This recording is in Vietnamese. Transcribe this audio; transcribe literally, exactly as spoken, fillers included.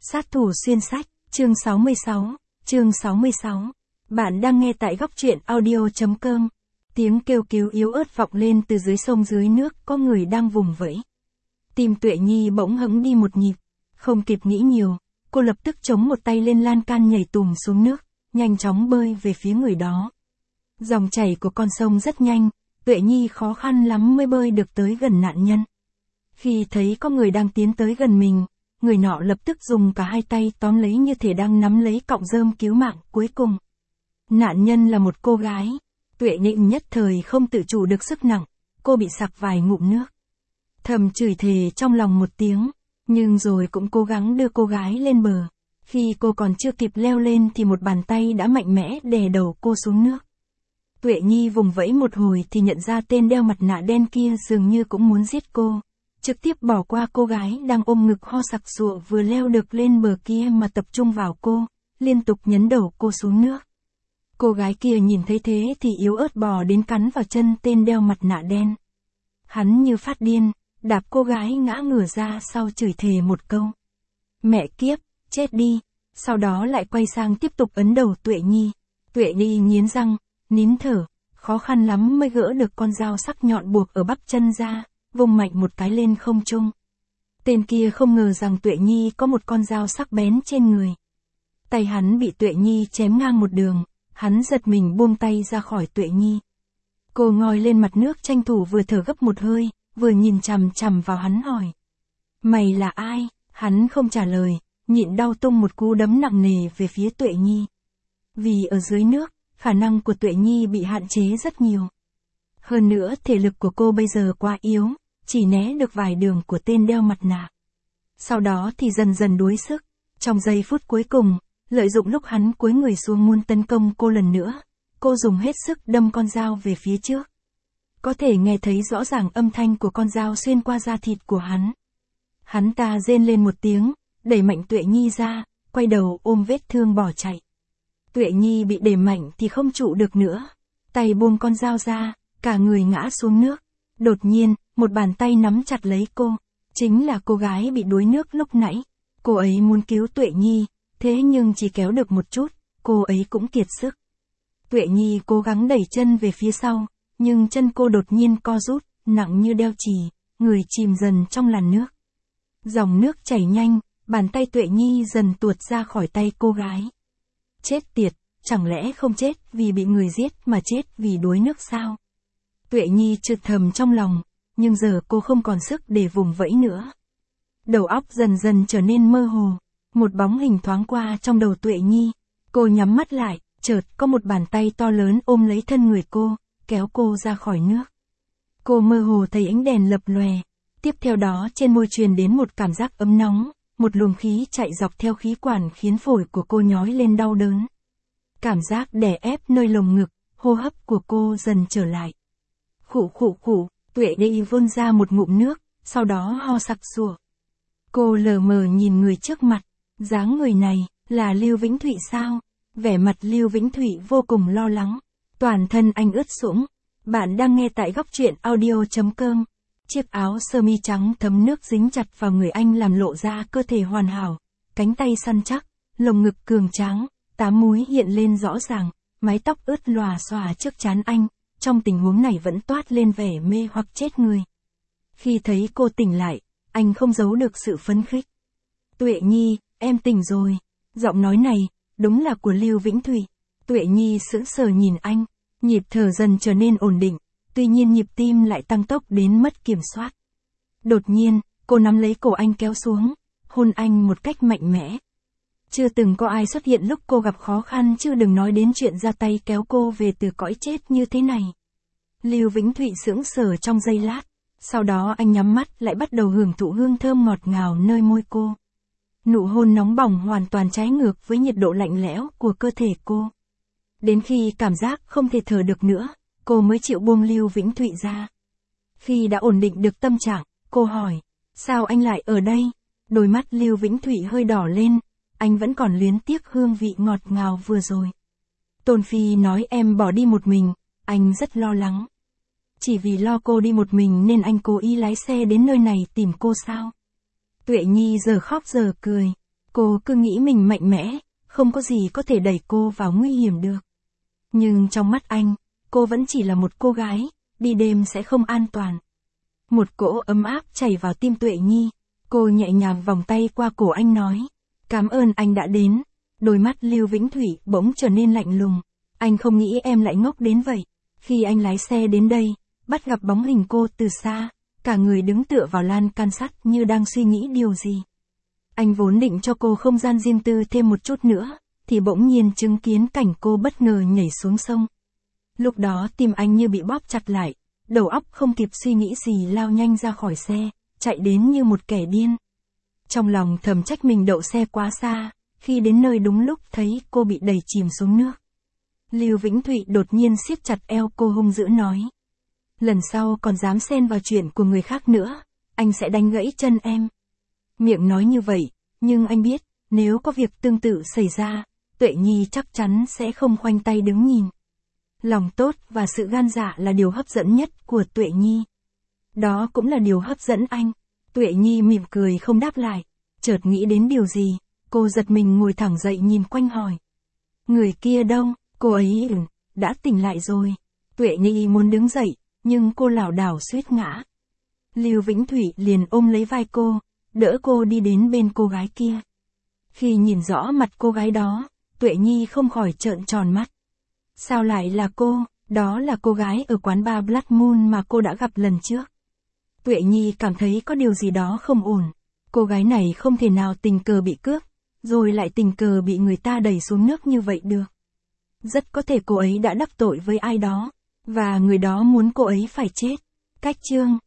Sát thủ xuyên sách, chương sáu mươi sáu, chương sáu mươi sáu. Bạn đang nghe tại góc truyện audio chấm com. Tiếng kêu cứu yếu ớt vọng lên từ dưới sông dưới nước, có người đang vùng vẫy. Tim Tuệ Nhi bỗng hững đi một nhịp, không kịp nghĩ nhiều, cô lập tức chống một tay lên lan can nhảy tùm xuống nước, nhanh chóng bơi về phía người đó. Dòng chảy của con sông rất nhanh, Tuệ Nhi khó khăn lắm mới bơi được tới gần nạn nhân. Khi thấy có người đang tiến tới gần mình, người nọ lập tức dùng cả hai tay tóm lấy như thể đang nắm lấy cọng rơm cứu mạng cuối cùng. Nạn nhân là một cô gái. Tuệ Nhi nhất thời không tự chủ được sức nặng, cô bị sặc vài ngụm nước. Thầm chửi thề trong lòng một tiếng, nhưng rồi cũng cố gắng đưa cô gái lên bờ. Khi cô còn chưa kịp leo lên thì một bàn tay đã mạnh mẽ đè đầu cô xuống nước. Tuệ Nhi vùng vẫy một hồi thì nhận ra tên đeo mặt nạ đen kia dường như cũng muốn giết cô. Trực tiếp bỏ qua cô gái đang ôm ngực ho sặc sụa vừa leo được lên bờ kia mà tập trung vào cô, liên tục nhấn đầu cô xuống nước. Cô gái kia nhìn thấy thế thì yếu ớt bò đến cắn vào chân tên đeo mặt nạ đen. Hắn như phát điên, đạp cô gái ngã ngửa ra sau chửi thề một câu. Mẹ kiếp, chết đi, sau đó lại quay sang tiếp tục ấn đầu Tuệ Nhi. Tuệ Nhi nghiến răng, nín thở, khó khăn lắm mới gỡ được con dao sắc nhọn buộc ở bắp chân ra, vung mạnh một cái lên không trung. Tên kia không ngờ rằng Tuệ Nhi có một con dao sắc bén trên người. Tay hắn bị Tuệ Nhi chém ngang một đường, hắn giật mình buông tay ra khỏi Tuệ Nhi. Cô ngoi lên mặt nước tranh thủ vừa thở gấp một hơi, vừa nhìn chằm chằm vào hắn hỏi. Mày là ai? Hắn không trả lời, nhịn đau tung một cú đấm nặng nề về phía Tuệ Nhi. Vì ở dưới nước, khả năng của Tuệ Nhi bị hạn chế rất nhiều. Hơn nữa thể lực của cô bây giờ quá yếu, chỉ né được vài đường của tên đeo mặt nạ. Sau đó thì dần dần đuối sức, trong giây phút cuối cùng, lợi dụng lúc hắn cúi người xuống muốn tấn công cô lần nữa, cô dùng hết sức đâm con dao về phía trước. Có thể nghe thấy rõ ràng âm thanh của con dao xuyên qua da thịt của hắn. Hắn ta rên lên một tiếng, đẩy mạnh Tuệ Nhi ra, quay đầu ôm vết thương bỏ chạy. Tuệ Nhi bị đẩy mạnh thì không trụ được nữa, tay buông con dao ra, cả người ngã xuống nước. Đột nhiên, một bàn tay nắm chặt lấy cô, chính là cô gái bị đuối nước lúc nãy. Cô ấy muốn cứu Tuệ Nhi, thế nhưng chỉ kéo được một chút, cô ấy cũng kiệt sức. Tuệ Nhi cố gắng đẩy chân về phía sau, nhưng chân cô đột nhiên co rút, nặng như đeo chì, người chìm dần trong làn nước. Dòng nước chảy nhanh, bàn tay Tuệ Nhi dần tuột ra khỏi tay cô gái. Chết tiệt, chẳng lẽ không chết vì bị người giết mà chết vì đuối nước sao? Tuệ Nhi chợt thầm trong lòng, nhưng giờ cô không còn sức để vùng vẫy nữa. Đầu óc dần dần trở nên mơ hồ, một bóng hình thoáng qua trong đầu Tuệ Nhi. Cô nhắm mắt lại, chợt có một bàn tay to lớn ôm lấy thân người cô, kéo cô ra khỏi nước. Cô mơ hồ thấy ánh đèn lập lòe, tiếp theo đó trên môi truyền đến một cảm giác ấm nóng, một luồng khí chạy dọc theo khí quản khiến phổi của cô nhói lên đau đớn. Cảm giác đè ép nơi lồng ngực, hô hấp của cô dần trở lại. Khụ khụ khụ, Tuệ Nhi vươn ra một ngụm nước, sau đó ho sặc sụa. Cô lờ mờ nhìn người trước mặt, dáng người này, là Lưu Vĩnh Thụy sao? Vẻ mặt Lưu Vĩnh Thụy vô cùng lo lắng, toàn thân anh ướt sũng. Bạn đang nghe tại góc truyện audio chấm com. Chiếc áo sơ mi trắng thấm nước dính chặt vào người anh làm lộ ra cơ thể hoàn hảo, cánh tay săn chắc, lồng ngực cường tráng, tám múi hiện lên rõ ràng, mái tóc ướt lòa xòa trước trán anh, trong tình huống này vẫn toát lên vẻ mê hoặc chết người. Khi thấy cô tỉnh lại, anh không giấu được sự phấn khích. Tuệ Nhi, em tỉnh rồi. Giọng nói này, đúng là của Lưu Vĩnh Thụy. Tuệ Nhi sững sờ nhìn anh, nhịp thở dần trở nên ổn định, tuy nhiên nhịp tim lại tăng tốc đến mất kiểm soát. Đột nhiên, cô nắm lấy cổ anh kéo xuống, hôn anh một cách mạnh mẽ. Chưa từng có ai xuất hiện lúc cô gặp khó khăn, chứ đừng nói đến chuyện ra tay kéo cô về từ cõi chết như thế này. Lưu Vĩnh Thụy sững sờ trong giây lát, sau đó anh nhắm mắt lại bắt đầu hưởng thụ hương thơm ngọt ngào nơi môi cô. Nụ hôn nóng bỏng hoàn toàn trái ngược với nhiệt độ lạnh lẽo của cơ thể cô. Đến khi cảm giác không thể thở được nữa, cô mới chịu buông Lưu Vĩnh Thụy ra. Khi đã ổn định được tâm trạng, cô hỏi, sao anh lại ở đây? Đôi mắt Lưu Vĩnh Thụy hơi đỏ lên, anh vẫn còn luyến tiếc hương vị ngọt ngào vừa rồi. Tôn Phi nói em bỏ đi một mình, anh rất lo lắng. Chỉ vì lo cô đi một mình nên anh cố ý lái xe đến nơi này tìm cô sao? Tuệ Nhi giờ khóc giờ cười. Cô cứ nghĩ mình mạnh mẽ, không có gì có thể đẩy cô vào nguy hiểm được. Nhưng trong mắt anh, cô vẫn chỉ là một cô gái, đi đêm sẽ không an toàn. Một cỗ ấm áp chảy vào tim Tuệ Nhi, cô nhẹ nhàng vòng tay qua cổ anh nói, cảm ơn anh đã đến. Đôi mắt Lưu Vĩnh Thủy bỗng trở nên lạnh lùng, anh không nghĩ em lại ngốc đến vậy. Khi anh lái xe đến đây, bắt gặp bóng hình cô từ xa, cả người đứng tựa vào lan can sắt như đang suy nghĩ điều gì. Anh vốn định cho cô không gian riêng tư thêm một chút nữa, thì bỗng nhiên chứng kiến cảnh cô bất ngờ nhảy xuống sông. Lúc đó tim anh như bị bóp chặt lại, đầu óc không kịp suy nghĩ gì lao nhanh ra khỏi xe, chạy đến như một kẻ điên. Trong lòng thầm trách mình đậu xe quá xa, khi đến nơi đúng lúc thấy cô bị đẩy chìm xuống nước. Lưu Vĩnh Thụy đột nhiên siết chặt eo cô hung dữ nói. Lần sau còn dám xen vào chuyện của người khác nữa, anh sẽ đánh gãy chân em. Miệng nói như vậy, nhưng anh biết, nếu có việc tương tự xảy ra, Tuệ Nhi chắc chắn sẽ không khoanh tay đứng nhìn. Lòng tốt và sự gan dạ là điều hấp dẫn nhất của Tuệ Nhi. Đó cũng là điều hấp dẫn anh. Tuệ Nhi mỉm cười không đáp lại, chợt nghĩ đến điều gì, cô giật mình ngồi thẳng dậy nhìn quanh hỏi. Người kia đâu, cô ấy ừ, đã tỉnh lại rồi. Tuệ Nhi muốn đứng dậy, nhưng cô lảo đảo suýt ngã. Lưu Vĩnh Thủy liền ôm lấy vai cô, đỡ cô đi đến bên cô gái kia. Khi nhìn rõ mặt cô gái đó, Tuệ Nhi không khỏi trợn tròn mắt. Sao lại là cô? Đó là cô gái ở quán bar Blood Moon mà cô đã gặp lần trước. Tuệ Nhi cảm thấy có điều gì đó không ổn. Cô gái này không thể nào tình cờ bị cướp, rồi lại tình cờ bị người ta đẩy xuống nước như vậy được. Rất có thể cô ấy đã đắc tội với ai đó, và người đó muốn cô ấy phải chết. Cách chương